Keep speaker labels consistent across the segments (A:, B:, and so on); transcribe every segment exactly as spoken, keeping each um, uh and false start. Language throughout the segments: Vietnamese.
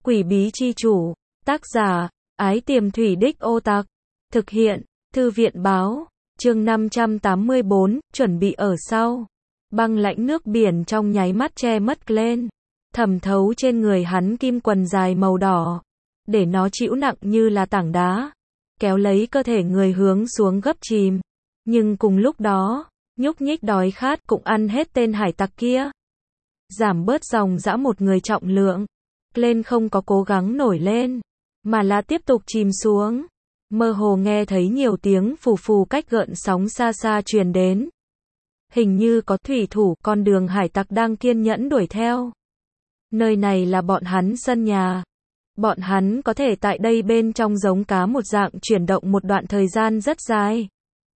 A: Quỷ bí chi chủ, tác giả, Ái Tiềm Thủy Đích Ô Tặc, thực hiện, Thư viện báo, chương năm trăm tám mươi bốn, chuẩn bị ở sau. Băng lãnh nước biển trong nháy mắt che mất lên, thẩm thấu trên người hắn kim quần dài màu đỏ, để nó chịu nặng như là tảng đá, kéo lấy cơ thể người hướng xuống gấp chìm. Nhưng cùng lúc đó, nhúc nhích đói khát cũng ăn hết tên hải tặc kia. Giảm bớt dòng dã một người trọng lượng. Lên không có cố gắng nổi lên, mà là tiếp tục chìm xuống. Mơ hồ nghe thấy nhiều tiếng phù phù cách gợn sóng xa xa truyền đến. Hình như có thủy thủ con đường hải tặc đang kiên nhẫn đuổi theo. Nơi này là bọn hắn sân nhà. Bọn hắn có thể tại đây bên trong giống cá một dạng chuyển động một đoạn thời gian rất dài.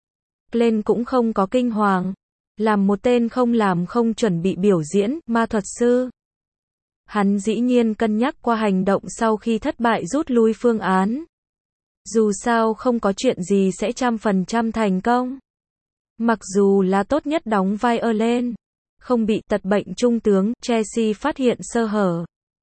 A: Lên cũng không có kinh hoàng. Làm một tên không làm không chuẩn bị biểu diễn, ma thuật sư. Hắn dĩ nhiên cân nhắc qua hành động sau khi thất bại rút lui phương án. Dù sao không có chuyện gì sẽ trăm phần trăm thành công. Mặc dù là tốt nhất đóng vai ở lên, không bị tật bệnh trung tướng, Chelsea phát hiện sơ hở.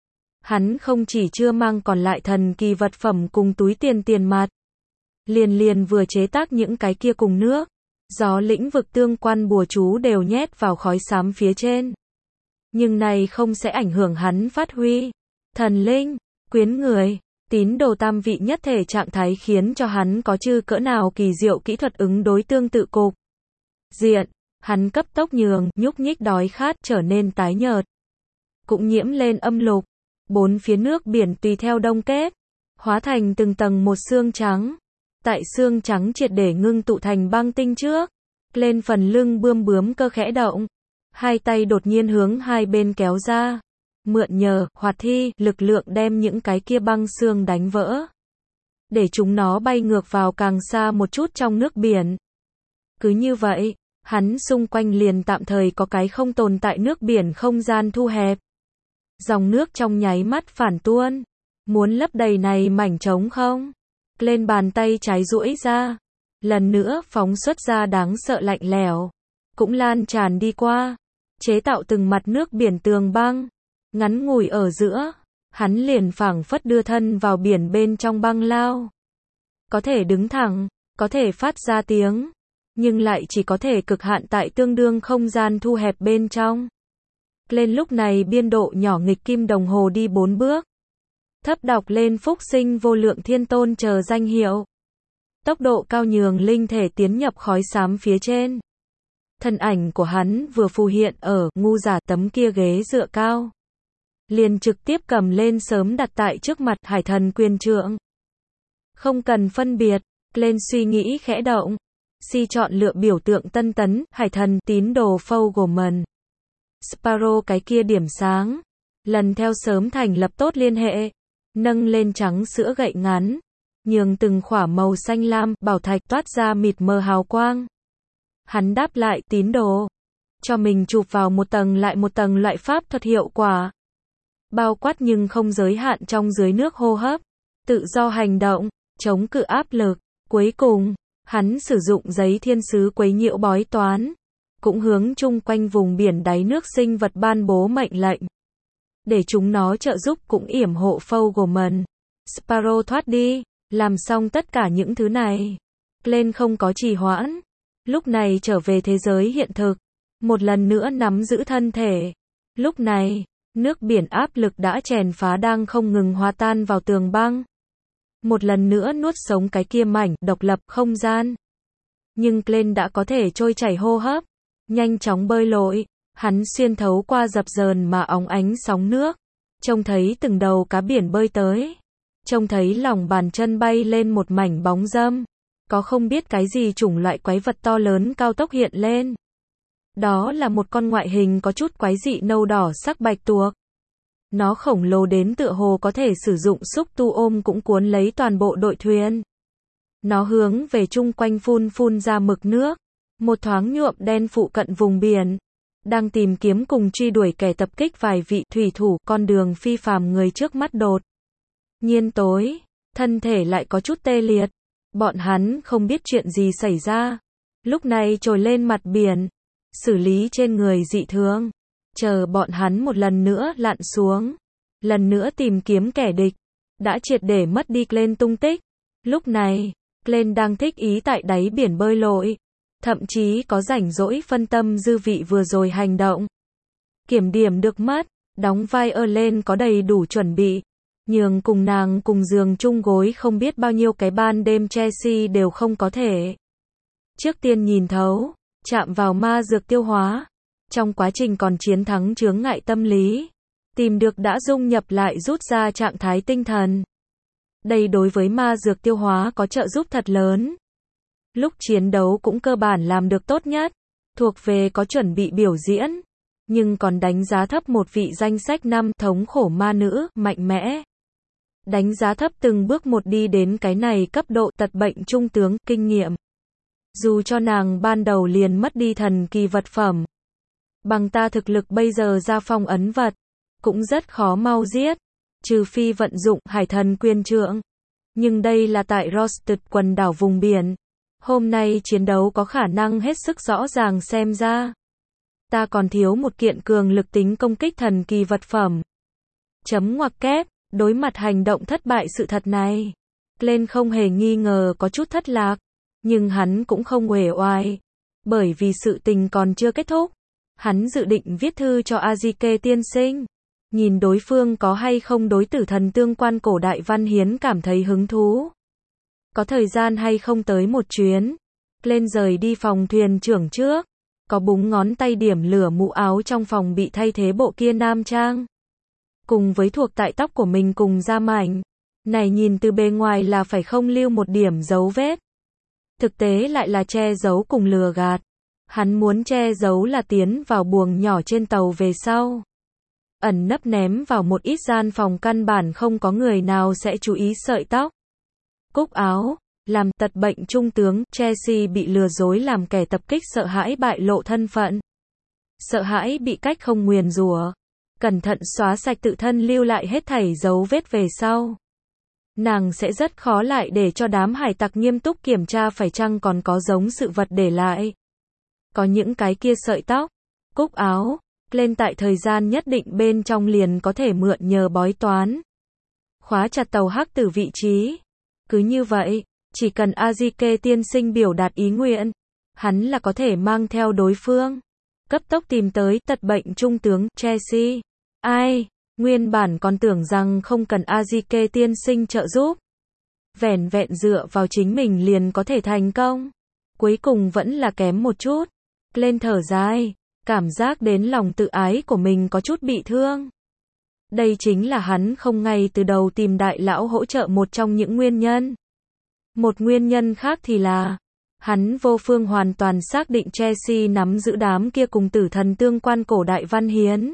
A: Hắn không chỉ chưa mang còn lại thần kỳ vật phẩm cùng túi tiền tiền mặt. Liền liền vừa chế tác những cái kia cùng nước, gió lĩnh vực tương quan bùa chú đều nhét vào khói xám phía trên. Nhưng này không sẽ ảnh hưởng hắn phát huy. Thần linh, quyến người, tín đồ tam vị nhất thể trạng thái khiến cho hắn có chư cỡ nào kỳ diệu kỹ thuật ứng đối tương tự cục diện. Hắn cấp tốc nhường, nhúc nhích đói khát trở nên tái nhợt. Cũng nhiễm lên âm lục. Bốn phía nước biển tùy theo đông kết, hóa thành từng tầng một xương trắng. Tại xương trắng triệt để ngưng tụ thành băng tinh trước, lên phần lưng bươm bướm cơ khẽ động. Hai tay đột nhiên hướng hai bên kéo ra, mượn nhờ hoạt thi lực lượng đem những cái kia băng xương đánh vỡ, để chúng nó bay ngược vào càng xa một chút trong nước biển. Cứ như vậy, hắn xung quanh liền tạm thời có cái không tồn tại nước biển không gian thu hẹp. Dòng nước trong nháy mắt phản tuôn, muốn lấp đầy này mảnh trống không. Lên bàn tay trái duỗi ra, lần nữa phóng xuất ra đáng sợ lạnh lẽo, cũng lan tràn đi qua, chế tạo từng mặt nước biển tường băng. Ngắn ngủi ở giữa, hắn liền phảng phất đưa thân vào biển bên trong băng lao. Có thể đứng thẳng, có thể phát ra tiếng, nhưng lại chỉ có thể cực hạn tại tương đương không gian thu hẹp bên trong. Lên lúc này biên độ nhỏ nghịch kim đồng hồ đi bốn bước. Thấp đọc lên phúc sinh vô lượng thiên tôn chờ danh hiệu. Tốc độ cao nhường linh thể tiến nhập khói xám phía trên. Thân ảnh của hắn vừa phù hiện ở ngu giả tấm kia ghế dựa cao. Liền trực tiếp cầm lên sớm đặt tại trước mặt hải thần quyền trượng. Không cần phân biệt, lên suy nghĩ khẽ động. Si chọn lựa biểu tượng tân tấn, hải thần tín đồ Fogelman. Sparrow cái kia điểm sáng. Lần theo sớm thành lập tốt liên hệ. Nâng lên trắng sữa gậy ngắn. Nhường từng khỏa màu xanh lam, bảo thạch toát ra mịt mờ hào quang. Hắn đáp lại tín đồ. Cho mình chụp vào một tầng lại một tầng loại pháp thuật hiệu quả. Bao quát nhưng không giới hạn trong dưới nước hô hấp. Tự do hành động, chống cự áp lực. Cuối cùng, hắn sử dụng giấy thiên sứ quấy nhiễu bói toán. Cũng hướng chung quanh vùng biển đáy nước sinh vật ban bố mệnh lệnh. Để chúng nó trợ giúp cũng yểm hộ Fogelman. Sparrow thoát đi. Làm xong tất cả những thứ này. Lên không có trì hoãn. Lúc này trở về thế giới hiện thực. Một lần nữa nắm giữ thân thể. Lúc này, nước biển áp lực đã chèn phá đang không ngừng hòa tan vào tường băng. Một lần nữa nuốt sống cái kia mảnh độc lập không gian. Nhưng Glenn đã có thể trôi chảy hô hấp. Nhanh chóng bơi lội. Hắn xuyên thấu qua dập dờn mà óng ánh sóng nước. Trông thấy từng đầu cá biển bơi tới. Trông thấy lòng bàn chân bay lên một mảnh bóng râm. Có không biết cái gì chủng loại quái vật to lớn cao tốc hiện lên. Đó là một con ngoại hình có chút quái dị nâu đỏ sắc bạch tuộc. Nó khổng lồ đến tựa hồ có thể sử dụng xúc tu ôm cũng cuốn lấy toàn bộ đội thuyền. Nó hướng về chung quanh phun phun ra mực nước. Một thoáng nhuộm đen phụ cận vùng biển. Đang tìm kiếm cùng truy đuổi kẻ tập kích vài vị thủy thủ con đường phi phàm người trước mắt đột nhiên tối. Thân thể lại có chút tê liệt. Bọn hắn không biết chuyện gì xảy ra. Lúc này trồi lên mặt biển. Xử lý trên người dị thường. Chờ bọn hắn một lần nữa lặn xuống. lần nữa tìm kiếm kẻ địch, đã triệt để mất đi Glenn tung tích. Lúc này, Glenn đang thích ý tại đáy biển bơi lội, thậm chí có rảnh rỗi phân tâm dư vị vừa rồi hành động. Kiểm điểm được mất, đóng vai Ellen có đầy đủ chuẩn bị, nhường cùng nàng cùng giường chung gối không biết bao nhiêu cái ban đêm Chelsea đều không có thể. Trước tiên nhìn thấu, chạm vào ma dược tiêu hóa, trong quá trình còn chiến thắng chướng ngại tâm lý, tìm được đã dung nhập lại rút ra trạng thái tinh thần. Đây đối với ma dược tiêu hóa có trợ giúp thật lớn. Lúc chiến đấu cũng cơ bản làm được tốt nhất, thuộc về có chuẩn bị biểu diễn, nhưng còn đánh giá thấp một vị danh sách năm thống khổ ma nữ, mạnh mẽ. Đánh giá thấp từng bước một đi đến cái này cấp độ tật bệnh trung tướng, kinh nghiệm. Dù cho nàng ban đầu liền mất đi thần kỳ vật phẩm. Bằng ta thực lực bây giờ ra phong ấn vật, cũng rất khó mau giết, trừ phi vận dụng hải thần quyền trượng. Nhưng đây là tại Rosted quần đảo vùng biển. Hôm nay chiến đấu có khả năng hết sức rõ ràng xem ra. Ta còn thiếu một kiện cường lực tính công kích thần kỳ vật phẩm. Chấm ngoặc kép, đối mặt hành động thất bại sự thật này. Glenn không hề nghi ngờ có chút thất lạc, nhưng hắn cũng không uể oải, bởi vì sự tình còn chưa kết thúc. Hắn dự định viết thư cho Azike tiên sinh, nhìn đối phương có hay không đối tử thần tương quan cổ đại văn hiến cảm thấy hứng thú. Có thời gian hay không tới một chuyến. Glenn rời đi phòng thuyền trưởng trước, có búng ngón tay điểm lửa mũ áo trong phòng bị thay thế bộ kia nam trang. Cùng với thuộc tại tóc của mình cùng da mảnh, này nhìn từ bề ngoài là phải không lưu một điểm dấu vết. Thực tế lại là che giấu cùng lừa gạt. Hắn muốn che giấu là tiến vào buồng nhỏ trên tàu về sau, ẩn nấp ném vào một ít gian phòng căn bản không có người nào sẽ chú ý sợi tóc, cúc áo, làm tật bệnh trung tướng. Chelsea bị lừa dối làm kẻ tập kích sợ hãi bại lộ thân phận, sợ hãi bị cách không nguyền rủa, cẩn thận xóa sạch tự thân lưu lại hết thảy dấu vết về sau. Nàng sẽ rất khó lại để cho đám hải tặc nghiêm túc kiểm tra phải chăng còn có giống sự vật để lại. Có những cái kia sợi tóc, cúc áo, lên tại thời gian nhất định bên trong liền có thể mượn nhờ bói toán. Khóa chặt tàu hắc tử vị trí. Cứ như vậy, chỉ cần Azike tiên sinh biểu đạt ý nguyện, hắn là có thể mang theo đối phương. Cấp tốc tìm tới tật bệnh trung tướng, Chelsea. Ai, nguyên bản còn tưởng rằng không cần Azike tiên sinh trợ giúp. Vẻn vẹn dựa vào chính mình liền có thể thành công. Cuối cùng vẫn là kém một chút. Lên thở dài, cảm giác đến lòng tự ái của mình có chút bị thương. Đây chính là hắn không ngay từ đầu tìm đại lão hỗ trợ một trong những nguyên nhân. Một nguyên nhân khác thì là, hắn vô phương hoàn toàn xác định Chelsea nắm giữ đám kia cùng tử thần tương quan cổ đại văn hiến.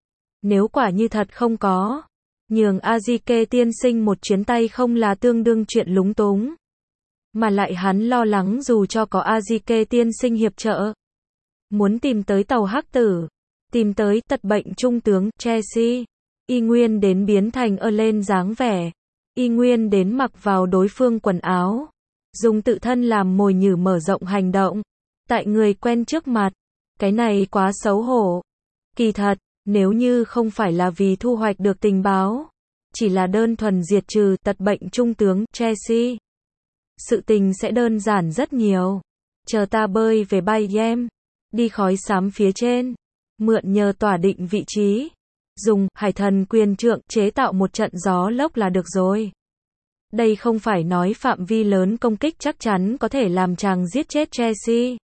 A: Nếu quả như thật không có, nhường Azike tiên sinh một chuyến tay không là tương đương chuyện lúng túng. Mà lại hắn lo lắng dù cho có Azike tiên sinh hiệp trợ, muốn tìm tới tàu hắc tử, tìm tới tật bệnh trung tướng, Chelsea, y nguyên đến biến thành ơ lên dáng vẻ, y nguyên đến mặc vào đối phương quần áo, dùng tự thân làm mồi nhử mở rộng hành động, tại người quen trước mặt, cái này quá xấu hổ. Kỳ thật, nếu như không phải là vì thu hoạch được tình báo, chỉ là đơn thuần diệt trừ tật bệnh trung tướng, Chelsea, sự tình sẽ đơn giản rất nhiều. Chờ ta bơi về bay game, đi khói xám phía trên, mượn nhờ tỏa định vị trí, dùng hải thần quyền trượng chế tạo một trận gió lốc là được rồi. Đây không phải nói phạm vi lớn công kích chắc chắn có thể làm chàng giết chết Chelsea,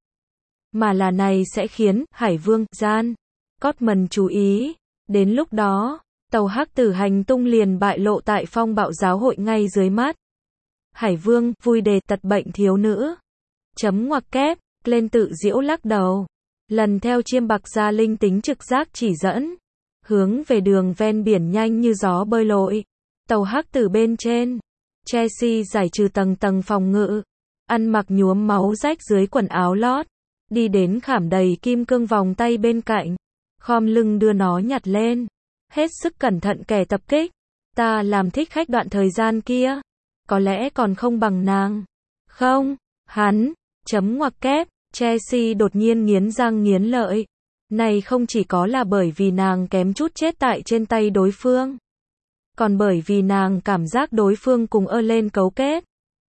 A: mà là này sẽ khiến Hải Vương Gian Cotman chú ý. Đến lúc đó, tàu hắc tử hành tung liền bại lộ tại phong bạo giáo hội ngay dưới mắt. Hải Vương vui đề tật bệnh thiếu nữ. Chấm ngoặc kép, lên tự giễu lắc đầu. Lần theo chiêm bạc gia linh tính trực giác chỉ dẫn, hướng về đường ven biển nhanh như gió bơi lội. Tàu hắc tử bên trên, Chelsea giải trừ tầng tầng phòng ngự, ăn mặc nhuốm máu rách dưới quần áo lót, đi đến khảm đầy kim cương vòng tay bên cạnh, khom lưng đưa nó nhặt lên, hết sức cẩn thận kẻ tập kích. Ta làm thích khách đoạn thời gian kia, có lẽ còn không bằng nàng. Không, hắn, chấm ngoặc kép, Chelsea đột nhiên nghiến răng nghiến lợi. Này không chỉ có là bởi vì nàng kém chút chết tại trên tay đối phương, còn bởi vì nàng cảm giác đối phương cùng Erlen cấu kết.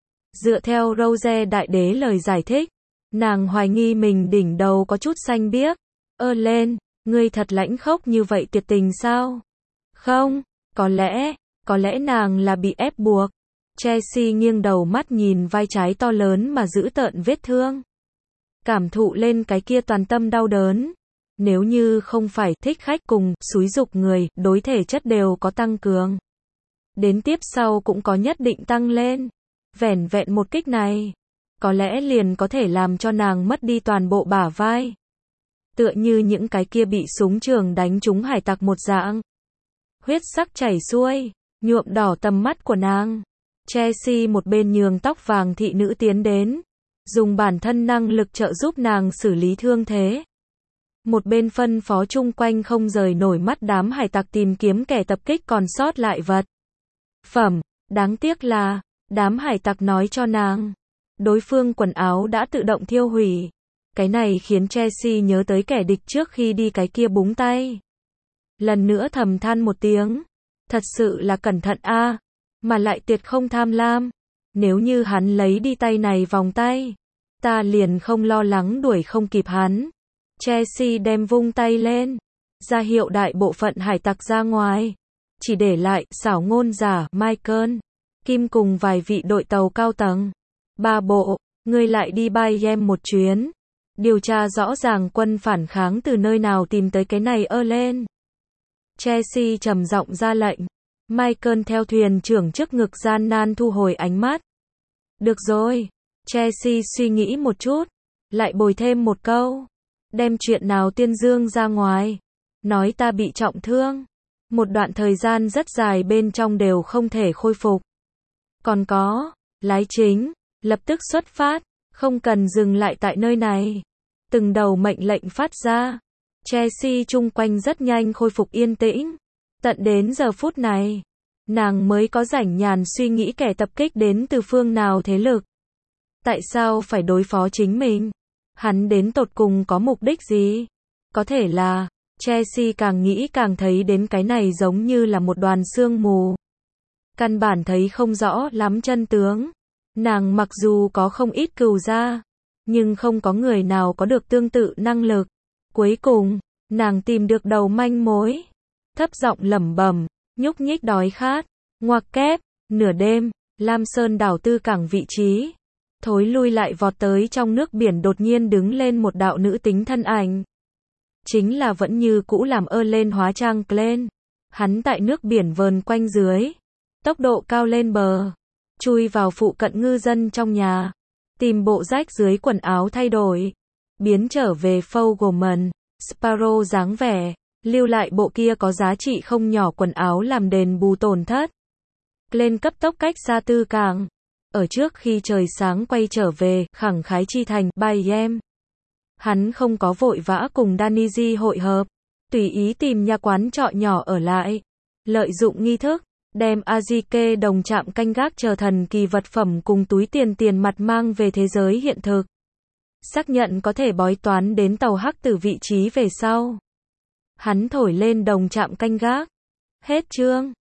A: Dựa theo Rose đại đế lời giải thích, nàng hoài nghi mình đỉnh đầu có chút xanh biếc. Erlen, ngươi thật lãnh khốc như vậy tuyệt tình sao? Không, có lẽ, có lẽ nàng là bị ép buộc. Chelsea nghiêng đầu mắt nhìn vai trái to lớn mà giữ tợn vết thương. Cảm thụ lên cái kia toàn tâm đau đớn. Nếu như không phải thích khách cùng xúi dục người, đối thể chất đều có tăng cường. Đến tiếp sau cũng có nhất định tăng lên. Vẻn vẹn một kích này, có lẽ liền có thể làm cho nàng mất đi toàn bộ bả vai. Tựa như những cái kia bị súng trường đánh trúng hải tặc một dạng. Huyết sắc chảy xuôi, nhuộm đỏ tầm mắt của nàng. Chelsea một bên nhường tóc vàng thị nữ tiến đến, dùng bản thân năng lực trợ giúp nàng xử lý thương thế. Một bên phân phó chung quanh không rời nổi mắt đám hải tặc tìm kiếm kẻ tập kích còn sót lại vật phẩm. Đáng tiếc là, đám hải tặc nói cho nàng, đối phương quần áo đã tự động thiêu hủy. Cái này khiến Chelsea nhớ tới kẻ địch trước khi đi cái kia búng tay. Lần nữa thầm than một tiếng, thật sự là cẩn thận a, mà lại tuyệt không tham lam. Nếu như hắn lấy đi tay này vòng tay, ta liền không lo lắng đuổi không kịp hắn. Chelsea đem vung tay lên, ra hiệu đại bộ phận hải tặc ra ngoài, chỉ để lại xảo ngôn giả Michael Kim cùng vài vị đội tàu cao tầng. Ba bộ, ngươi lại đi Bayhem một chuyến, điều tra rõ ràng quân phản kháng từ nơi nào tìm tới cái này Erlen. Chelsea trầm giọng ra lệnh. Michael theo thuyền trưởng trước ngực gian nan thu hồi ánh mắt. Được rồi. Chelsea suy nghĩ một chút, lại bồi thêm một câu. Đem chuyện nào tuyên dương ra ngoài. Nói ta bị trọng thương. Một đoạn thời gian rất dài bên trong đều không thể khôi phục. Còn có, lái chính, lập tức xuất phát, không cần dừng lại tại nơi này. Từng đầu mệnh lệnh phát ra. Chelsea chung quanh rất nhanh khôi phục yên tĩnh. Tận đến giờ phút này, nàng mới có rảnh nhàn suy nghĩ kẻ tập kích đến từ phương nào thế lực. Tại sao phải đối phó chính mình? Hắn đến tột cùng có mục đích gì? Có thể là, Chelsea càng nghĩ càng thấy đến cái này giống như là một đoàn sương mù. Căn bản thấy không rõ lắm chân tướng. Nàng mặc dù có không ít cừu gia, nhưng không có người nào có được tương tự năng lực. Cuối cùng, nàng tìm được đầu manh mối. Thấp giọng lẩm bẩm, nhúc nhích đói khát. Ngoặc kép, nửa đêm, Lam Sơn đảo tư cảng vị trí. Thối lui lại vọt tới trong nước biển đột nhiên đứng lên một đạo nữ tính thân ảnh. Chính là vẫn như cũ làm Erlen hóa trang Glenn. Hắn tại nước biển vờn quanh dưới. Tốc độ cao lên bờ. Chui vào phụ cận ngư dân trong nhà. Tìm bộ rách dưới quần áo thay đổi. Biến trở về Fogelman, Sparrow dáng vẻ. Lưu lại bộ kia có giá trị không nhỏ quần áo làm đền bù tổn thất. Glenn cấp tốc cách xa tư cảng. Ở trước khi trời sáng quay trở về, khẳng khái chi thành, Bayhem. Hắn không có vội vã cùng Daniji hội hợp. Tùy ý tìm nhà quán trọ nhỏ ở lại. Lợi dụng nghi thức, đem Azike đồng chạm canh gác chờ thần kỳ vật phẩm cùng túi tiền tiền mặt mang về thế giới hiện thực. Xác nhận có thể bói toán đến tàu hắc tử vị trí về sau. Hắn thổi lên đồng chạm canh gác. Hết chương.